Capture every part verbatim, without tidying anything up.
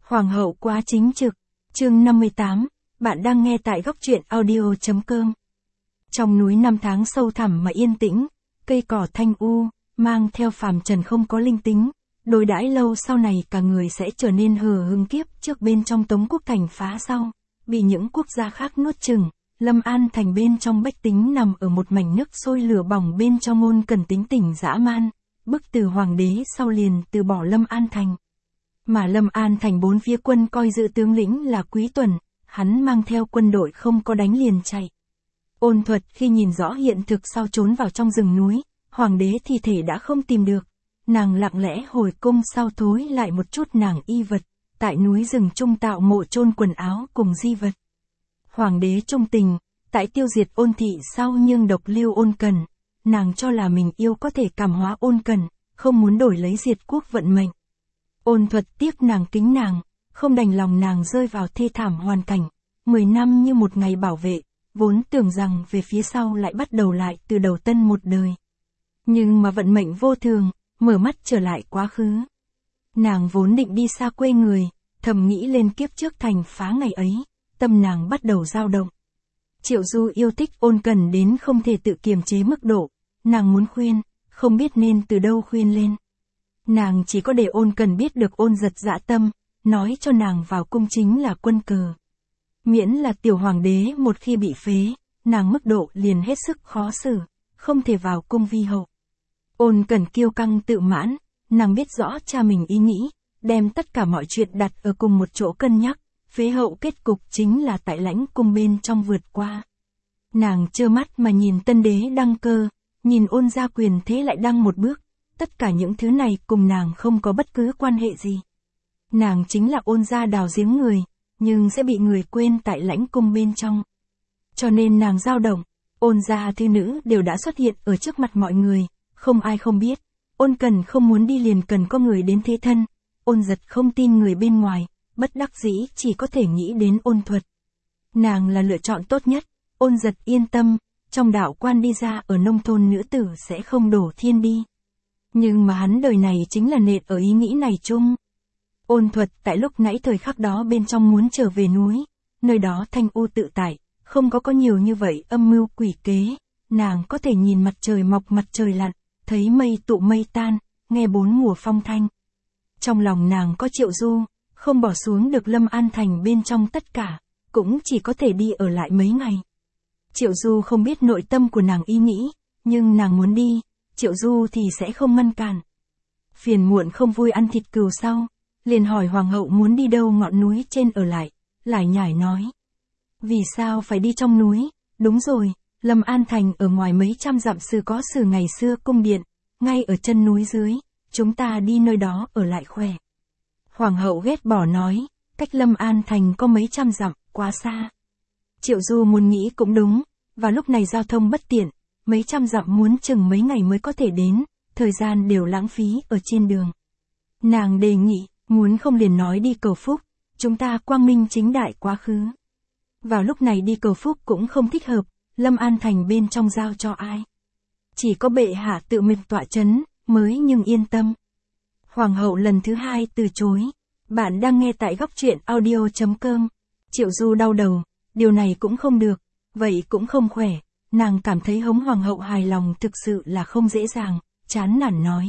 Hoàng hậu quá chính trực. Chương năm mươi tám, bạn đang nghe tại góc truyện audio chấm com. Trong núi năm tháng sâu thẳm mà yên tĩnh, cây cỏ thanh u, mang theo phàm trần không có linh tính, đối đãi lâu sau này cả người sẽ trở nên hờ hững kiếp trước bên trong Tống quốc thành phá sau, bị những quốc gia khác nuốt chửng. Lâm An thành bên trong bách tính nằm ở một mảnh nước sôi lửa bỏng bên trong Ôn Cần tính tình dã man, bức từ hoàng đế sau liền từ bỏ Lâm An thành. Mà Lâm An thành bốn phía quân coi giữ tướng lĩnh là Quý Tuần, hắn mang theo quân đội không có đánh liền chạy. Ôn Thuật khi nhìn rõ hiện thực sau trốn vào trong rừng núi, hoàng đế thi thể đã không tìm được, nàng lặng lẽ hồi cung sau thối lại một chút nàng y vật, tại núi rừng trung tạo mộ chôn quần áo cùng di vật. Hoàng đế trung tình, tại tiêu diệt Ôn thị sau nhưng độc lưu Ôn Cần, nàng cho là mình yêu có thể cảm hóa Ôn Cần, không muốn đổi lấy diệt quốc vận mệnh. Ôn Thuật tiếc nàng kính nàng, không đành lòng nàng rơi vào thê thảm hoàn cảnh, mười năm như một ngày bảo vệ, vốn tưởng rằng về phía sau lại bắt đầu lại từ đầu tân một đời. Nhưng mà vận mệnh vô thường, mở mắt trở lại quá khứ. Nàng vốn định đi xa quê người, thầm nghĩ lên kiếp trước thành phá ngày ấy, tâm nàng bắt đầu dao động. Triệu Du yêu thích Ôn Cần đến không thể tự kiềm chế mức độ, nàng muốn khuyên, không biết nên từ đâu khuyên lên. Nàng chỉ có để Ôn Cần biết được Ôn Giật dã tâm, nói cho nàng vào cung chính là quân cờ. Miễn là tiểu hoàng đế một khi bị phế, nàng mức độ liền hết sức khó xử, không thể vào cung vi hậu. Ôn Cần kiêu căng tự mãn, nàng biết rõ cha mình ý nghĩ, đem tất cả mọi chuyện đặt ở cùng một chỗ cân nhắc, phế hậu kết cục chính là tại lãnh cung bên trong vượt qua. Nàng trơ mắt mà nhìn tân đế đăng cơ, nhìn Ôn gia quyền thế lại đăng một bước, tất cả những thứ này cùng nàng không có bất cứ quan hệ gì. Nàng chính là Ôn gia đào giếng người, nhưng sẽ bị người quên tại lãnh cung bên trong. Cho nên nàng dao động, Ôn gia thư nữ đều đã xuất hiện ở trước mặt mọi người, không ai không biết. Ôn Cần không muốn đi liền cần có người đến thế thân, Ôn Giật không tin người bên ngoài, bất đắc dĩ chỉ có thể nghĩ đến Ôn Thuật. Nàng là lựa chọn tốt nhất, Ôn Giật yên tâm, trong đạo quan đi ra ở nông thôn nữ tử sẽ không đổ thiên đi. Nhưng mà hắn đời này chính là nện ở ý nghĩ này chung. Ôn Thuật tại lúc nãy thời khắc đó bên trong muốn trở về núi, nơi đó thanh u tự tại, không có có nhiều như vậy âm mưu quỷ kế, nàng có thể nhìn mặt trời mọc mặt trời lặn, thấy mây tụ mây tan, nghe bốn mùa phong thanh. Trong lòng nàng có Triệu Du, không bỏ xuống được Lâm An thành bên trong tất cả, cũng chỉ có thể đi ở lại mấy ngày. Triệu Du không biết nội tâm của nàng ý nghĩ, nhưng nàng muốn đi, Triệu Du thì sẽ không ngăn cản. Phiền muộn không vui ăn thịt cừu sau, liền hỏi hoàng hậu muốn đi đâu ngọn núi trên ở lại, lải nhải nói. Vì sao phải đi trong núi, đúng rồi, Lâm An thành ở ngoài mấy trăm dặm xứ có sử ngày xưa cung điện, ngay ở chân núi dưới, chúng ta đi nơi đó ở lại khỏe. Hoàng hậu ghét bỏ nói, cách Lâm An thành có mấy trăm dặm, quá xa. Triệu Du muốn nghĩ cũng đúng, và lúc này giao thông bất tiện, mấy trăm dặm muốn chừng mấy ngày mới có thể đến, thời gian đều lãng phí ở trên đường. Nàng đề nghị, muốn không liền nói đi cầu phúc, chúng ta quang minh chính đại quá khứ. Vào lúc này đi cầu phúc cũng không thích hợp, Lâm An thành bên trong giao cho ai. Chỉ có bệ hạ tự mình tọa chấn, mới nhưng yên tâm. Hoàng hậu lần thứ hai từ chối. Bạn đang nghe tại góc truyện audio chấm com. Triệu Du đau đầu, điều này cũng không được, vậy cũng không khỏe. Nàng cảm thấy hống hoàng hậu hài lòng thực sự là không dễ dàng, chán nản nói.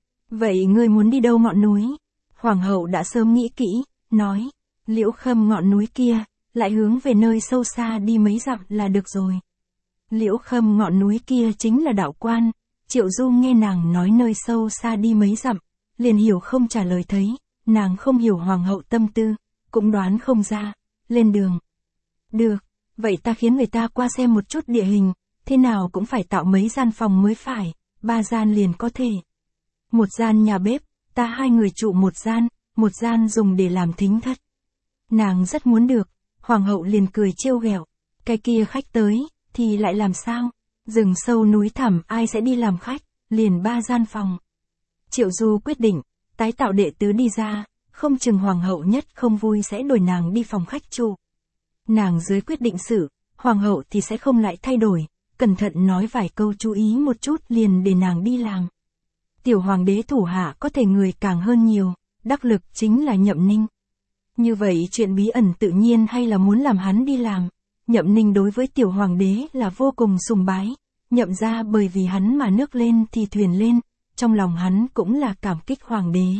Vậy ngươi muốn đi đâu ngọn núi? Hoàng hậu đã sớm nghĩ kỹ, nói, Liễu Khâm ngọn núi kia, lại hướng về nơi sâu xa đi mấy dặm là được rồi. Liễu Khâm ngọn núi kia chính là đạo quan. Triệu Du nghe nàng nói nơi sâu xa đi mấy dặm, liền hiểu không trả lời thấy, nàng không hiểu hoàng hậu tâm tư, cũng đoán không ra, lên đường. Được, vậy ta khiến người ta qua xem một chút địa hình, thế nào cũng phải tạo mấy gian phòng mới phải, ba gian liền có thể. Một gian nhà bếp, ta hai người trụ một gian, một gian dùng để làm thính thất. Nàng rất muốn được, hoàng hậu liền cười trêu ghẹo, cái kia khách tới, thì lại làm sao? Rừng sâu núi thẳm ai sẽ đi làm khách, liền ba gian phòng. Triệu Du quyết định, tái tạo đệ tứ đi ra, không chừng hoàng hậu nhất không vui sẽ đổi nàng đi phòng khách trụ. Nàng dưới quyết định xử, hoàng hậu thì sẽ không lại thay đổi, cẩn thận nói vài câu chú ý một chút liền để nàng đi làm. Tiểu hoàng đế thủ hạ có thể người càng hơn nhiều, đắc lực chính là Nhậm Ninh. Như vậy chuyện bí ẩn tự nhiên hay là muốn làm hắn đi làm. Nhậm Ninh đối với tiểu hoàng đế là vô cùng sùng bái, nhậm ra bởi vì hắn mà nước lên thì thuyền lên, trong lòng hắn cũng là cảm kích hoàng đế.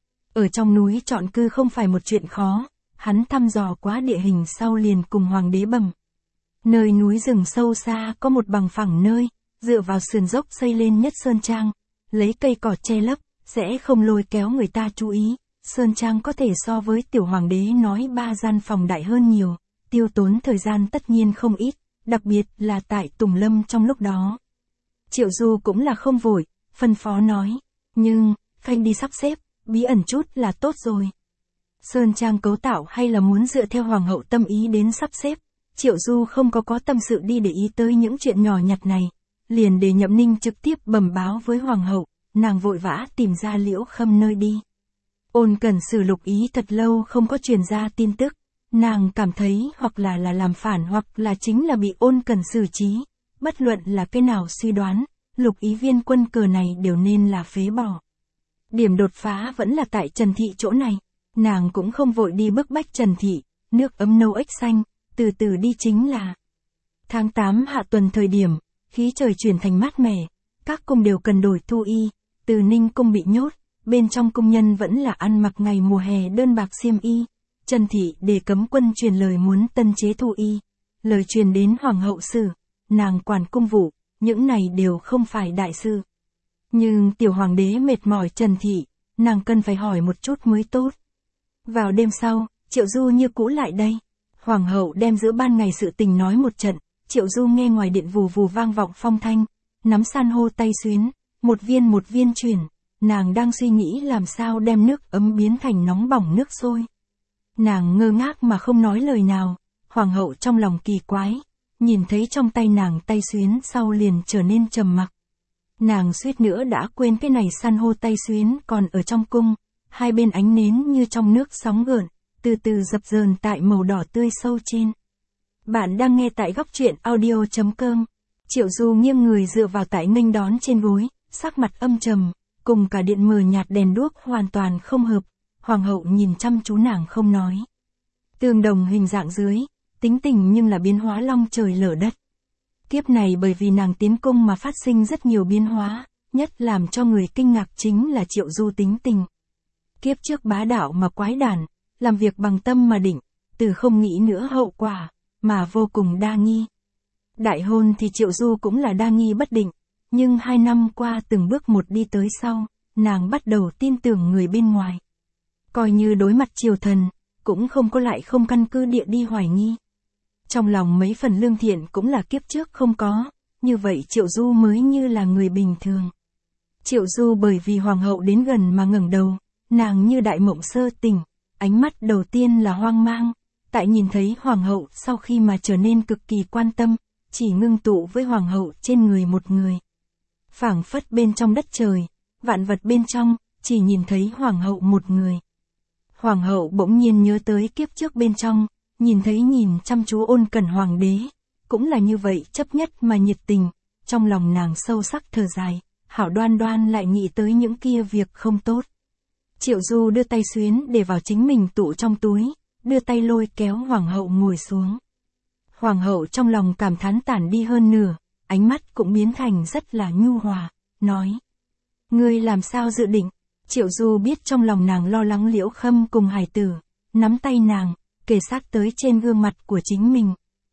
Ở trong núi chọn cư không phải một chuyện khó, hắn thăm dò quá địa hình sau liền cùng hoàng đế bẩm. Nơi núi rừng sâu xa có một bằng phẳng nơi, dựa vào sườn dốc xây lên nhất sơn trang, lấy cây cỏ che lấp, sẽ không lôi kéo người ta chú ý. Sơn trang có thể so với tiểu hoàng đế nói ba gian phòng đại hơn nhiều, tiêu tốn thời gian tất nhiên không ít, đặc biệt là tại Tùng Lâm trong lúc đó. Triệu Du cũng là không vội, phân phó nói, nhưng, Khanh đi sắp xếp, bí ẩn chút là tốt rồi. Sơn trang cấu tạo hay là muốn dựa theo hoàng hậu tâm ý đến sắp xếp, Triệu Du không có có tâm sự đi để ý tới những chuyện nhỏ nhặt này, liền để Nhậm Ninh trực tiếp bẩm báo với hoàng hậu, nàng vội vã tìm ra Liễu Khâm nơi đi. Ôn Cẩn Sử lục ý thật lâu không có truyền ra tin tức, nàng cảm thấy hoặc là là làm phản hoặc là chính là bị Ôn Cẩn xử trí, bất luận là cái nào suy đoán, lục ý viên quân cờ này đều nên là phế bỏ. Điểm đột phá vẫn là tại Trần Thị chỗ này, nàng cũng không vội đi bức bách Trần Thị, nước ấm nâu ếch xanh, từ từ đi chính là. Tháng tám hạ tuần thời điểm, khí trời chuyển thành mát mẻ, các cung đều cần đổi thu y, Từ Ninh cung bị nhốt, bên trong cung nhân vẫn là ăn mặc ngày mùa hè đơn bạc xiêm y. Trần Thị để cấm quân truyền lời muốn tân chế thu y, lời truyền đến hoàng hậu sử, nàng quản cung vụ, những này đều không phải đại sự. Nhưng tiểu hoàng đế mệt mỏi Trần Thị, nàng cần phải hỏi một chút mới tốt. Vào đêm sau, Triệu Du như cũ lại đây. Hoàng hậu đem giữa ban ngày sự tình nói một trận, Triệu Du nghe ngoài điện vù vù vang vọng phong thanh, nắm san hô tay xuyến, một viên một viên chuyển, nàng đang suy nghĩ làm sao đem nước ấm biến thành nóng bỏng nước sôi. Nàng ngơ ngác mà không nói lời nào, hoàng hậu trong lòng kỳ quái, nhìn thấy trong tay nàng tay xuyến sau liền trở nên trầm mặc. Nàng suýt nữa đã quên cái này san hô tay xuyến còn ở trong cung, hai bên ánh nến như trong nước sóng gợn, từ từ dập dờn tại màu đỏ tươi sâu trên. Bạn đang nghe tại góc truyện audio chấm com. Triệu Du nghiêng người dựa vào tại nghênh đón trên gối, sắc mặt âm trầm, cùng cả điện mờ nhạt đèn đuốc hoàn toàn không hợp. Hoàng hậu nhìn chăm chú nàng không nói. Tương đồng hình dạng dưới, tính tình nhưng là biến hóa long trời lở đất. Kiếp này bởi vì nàng tiến cung mà phát sinh rất nhiều biến hóa, nhất làm cho người kinh ngạc chính là Triệu Du tính tình. Kiếp trước bá đạo mà quái đản, làm việc bằng tâm mà định, từ không nghĩ nữa hậu quả, mà vô cùng đa nghi. Đại hôn thì Triệu Du cũng là đa nghi bất định, nhưng hai năm qua từng bước một đi tới sau, nàng bắt đầu tin tưởng người bên ngoài. Coi như đối mặt triều thần, cũng không có lại không căn cứ địa đi hoài nghi. Trong lòng mấy phần lương thiện cũng là kiếp trước không có, như vậy Triệu Du mới như là người bình thường. Triệu Du bởi vì hoàng hậu đến gần mà ngẩng đầu, nàng như đại mộng sơ tỉnh, ánh mắt đầu tiên là hoang mang, tại nhìn thấy hoàng hậu sau khi mà trở nên cực kỳ quan tâm, chỉ ngưng tụ với hoàng hậu trên người một người. Phảng phất bên trong đất trời, vạn vật bên trong, chỉ nhìn thấy hoàng hậu một người. Hoàng hậu bỗng nhiên nhớ tới kiếp trước bên trong, nhìn thấy nhìn chăm chú Ôn Cẩn hoàng đế, cũng là như vậy chấp nhất mà nhiệt tình, trong lòng nàng sâu sắc thở dài, hảo đoan đoan lại nghĩ tới những kia việc không tốt. Triệu Du đưa tay xuyến để vào chính mình tụ trong túi, đưa tay lôi kéo hoàng hậu ngồi xuống. Hoàng hậu trong lòng cảm thán tản đi hơn nửa, ánh mắt cũng biến thành rất là nhu hòa, nói. Ngươi làm sao dự định? Triệu Du biết trong lòng nàng lo lắng Liễu Khâm cùng hài tử, nắm tay nàng, kề sát tới trên gương mặt của chính mình.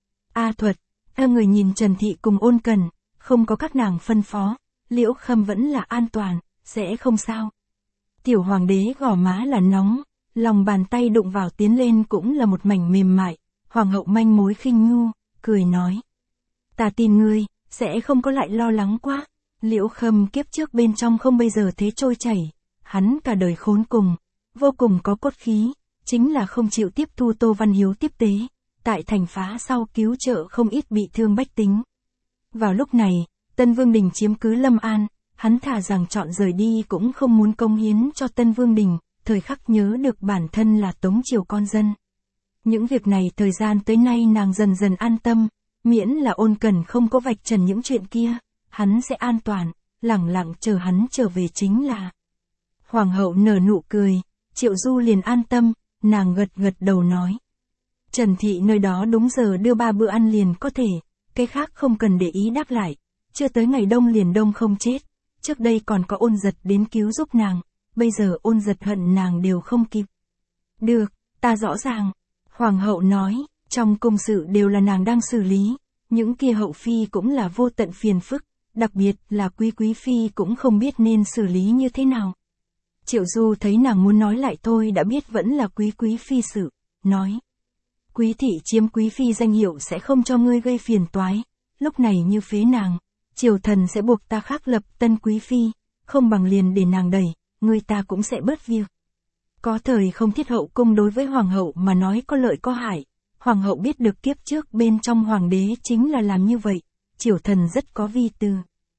A Thuật, theo người nhìn Trần Thị cùng Ôn Cẩn, không có các nàng phân phó, Liễu Khâm vẫn là an toàn, sẽ không sao. Tiểu hoàng đế gò má là nóng, lòng bàn tay đụng vào tiến lên cũng là một mảnh mềm mại, hoàng hậu manh mối khinh nhu, cười nói. Ta tin ngươi, sẽ không có lại lo lắng quá. Liễu Khâm kiếp trước bên trong không bây giờ thế trôi chảy, hắn cả đời khốn cùng, vô cùng có cốt khí, chính là không chịu tiếp thu Tô Văn Hiếu tiếp tế, tại thành phá sau cứu trợ không ít bị thương bách tính. Vào lúc này, Tân Vương Đình chiếm cứ Lâm An, hắn thà rằng chọn rời đi cũng không muốn công hiến cho Tân Vương Đình, thời khắc nhớ được bản thân là Tống triều con dân. Những việc này thời gian tới nay nàng dần dần an tâm, miễn là Ôn Cẩn không có vạch trần những chuyện kia, hắn sẽ an toàn, lẳng lặng chờ hắn trở về chính là. Hoàng hậu nở nụ cười, Triệu Du liền an tâm, nàng gật gật đầu nói. Trần Thị nơi đó đúng giờ đưa ba bữa ăn liền có thể, cái khác không cần để ý đáp lại, chưa tới ngày đông liền đông không chết, trước đây còn có Ôn Giật đến cứu giúp nàng, bây giờ Ôn Giật hận nàng đều không kịp. Được, ta rõ ràng. Hoàng hậu nói, trong cung sự đều là nàng đang xử lý, những kia hậu phi cũng là vô tận phiền phức, đặc biệt là quý quý phi cũng không biết nên xử lý như thế nào. Triệu Du thấy nàng muốn nói lại thôi đã biết vẫn là quý quý phi sự, nói. Quý thị chiếm quý phi danh hiệu sẽ không cho ngươi gây phiền toái, lúc này như phế nàng, triều thần sẽ buộc ta khắc lập tân quý phi, không bằng liền để nàng đẩy, ngươi ta cũng sẽ bớt việc. Có thời không thiết hậu cung đối với hoàng hậu mà nói có lợi có hại, hoàng hậu biết được kiếp trước bên trong hoàng đế chính là làm như vậy, triều thần rất có vi tư.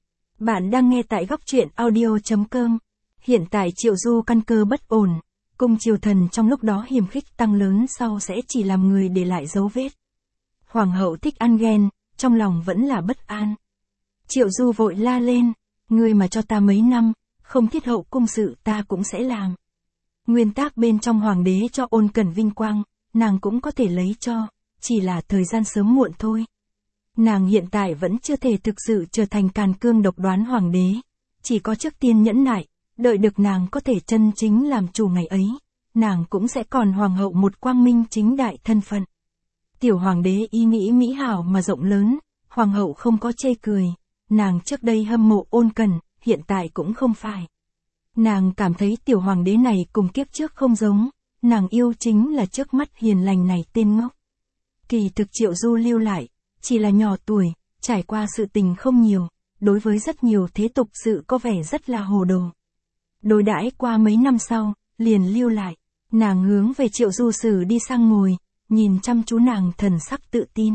Bạn đang nghe tại góc truyện audio chấm com. Hiện tại Triệu Du căn cơ bất ổn, cung triều thần trong lúc đó hiềm khích tăng lớn sau sẽ chỉ làm người để lại dấu vết. Hoàng hậu thích ăn ghen, trong lòng vẫn là bất an. Triệu Du vội la lên, ngươi mà cho ta mấy năm, không thiết hậu cung sự ta cũng sẽ làm. Nguyên tắc bên trong hoàng đế cho ôn cẩn vinh quang, nàng cũng có thể lấy cho, chỉ là thời gian sớm muộn thôi. Nàng hiện tại vẫn chưa thể thực sự trở thành càn cương độc đoán hoàng đế, chỉ có trước tiên nhẫn nại, đợi được nàng có thể chân chính làm chủ ngày ấy, nàng cũng sẽ còn hoàng hậu một quang minh chính đại thân phận. Tiểu hoàng đế ý nghĩ mỹ hảo mà rộng lớn, hoàng hậu không có chê cười, nàng trước đây hâm mộ ôn cẩn, hiện tại cũng không phải. Nàng cảm thấy tiểu hoàng đế này cùng kiếp trước không giống, nàng yêu chính là trước mắt hiền lành này tên ngốc. Kỳ thực Triệu Du lưu lại, chỉ là nhỏ tuổi, trải qua sự tình không nhiều, đối với rất nhiều thế tục sự có vẻ rất là hồ đồ. Đối đãi qua mấy năm sau, liền lưu lại, nàng hướng về Triệu Du Sử đi sang ngồi, nhìn chăm chú nàng thần sắc tự tin.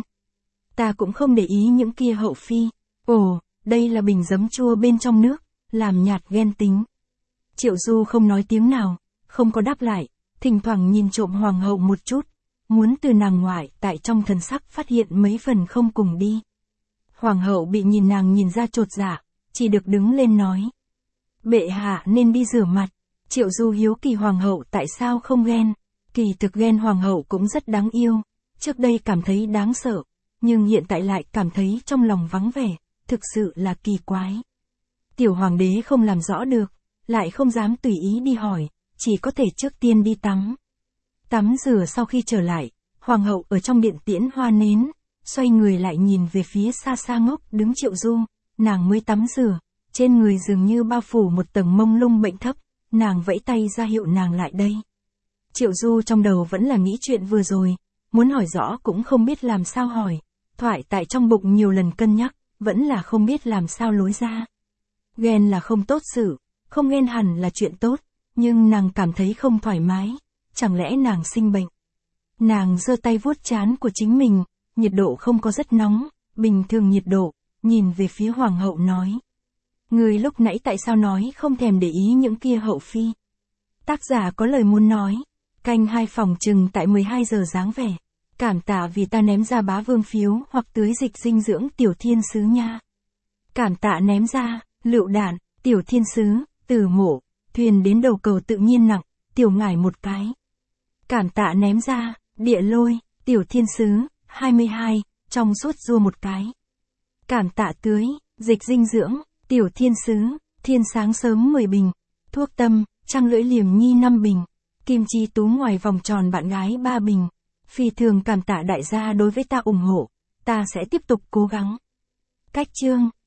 Ta cũng không để ý những kia hậu phi, ồ, đây là bình giấm chua bên trong nước, làm nhạt ghen tính. Triệu Du không nói tiếng nào, không có đáp lại, thỉnh thoảng nhìn trộm hoàng hậu một chút, muốn từ nàng ngoại tại trong thần sắc phát hiện mấy phần không cùng đi. Hoàng hậu bị nhìn nàng nhìn ra chột dạ, chỉ được đứng lên nói. Bệ hạ nên đi rửa mặt. Triệu Du hiếu kỳ hoàng hậu tại sao không ghen, kỳ thực ghen hoàng hậu cũng rất đáng yêu, trước đây cảm thấy đáng sợ, nhưng hiện tại lại cảm thấy trong lòng vắng vẻ, thực sự là kỳ quái. Tiểu hoàng đế không làm rõ được, lại không dám tùy ý đi hỏi, chỉ có thể trước tiên đi tắm. Tắm rửa sau khi trở lại, hoàng hậu ở trong điện tiễn hoa nến, xoay người lại nhìn về phía xa xa ngốc đứng Triệu Du, nàng mới tắm rửa, trên người dường như bao phủ một tầng mông lung bệnh thấp, nàng vẫy tay ra hiệu nàng lại đây. Triệu Du trong đầu vẫn là nghĩ chuyện vừa rồi, muốn hỏi rõ cũng không biết làm sao hỏi, thoại tại trong bụng nhiều lần cân nhắc, vẫn là không biết làm sao lối ra. Ghen là không tốt sự, không ghen hẳn là chuyện tốt, nhưng nàng cảm thấy không thoải mái, chẳng lẽ nàng sinh bệnh. Nàng giơ tay vuốt trán của chính mình, nhiệt độ không có rất nóng, bình thường nhiệt độ, nhìn về phía hoàng hậu nói. Người lúc nãy tại sao nói không thèm để ý những kia hậu phi. Tác giả có lời muốn nói, canh hai phòng trừng tại mười hai giờ dáng vẻ. Cảm tạ vì ta ném ra bá vương phiếu hoặc tưới dịch dinh dưỡng tiểu thiên sứ nha. Cảm tạ ném ra, lựu đạn, tiểu thiên sứ, từ mộ, thuyền đến đầu cầu tự nhiên nặng, tiểu ngải một cái. Cảm tạ ném ra, địa lôi, tiểu thiên sứ, hai mươi hai, trong suốt rua một cái. Cảm tạ tưới, dịch dinh dưỡng, tiểu thiên sứ, thiên sáng sớm mười bình. Thuốc tâm, trăng lưỡi liềm nhi năm bình. Kim chi tú ngoài vòng tròn bạn gái ba bình. Phi thường cảm tạ đại gia đối với ta ủng hộ, ta sẽ tiếp tục cố gắng. Cách chương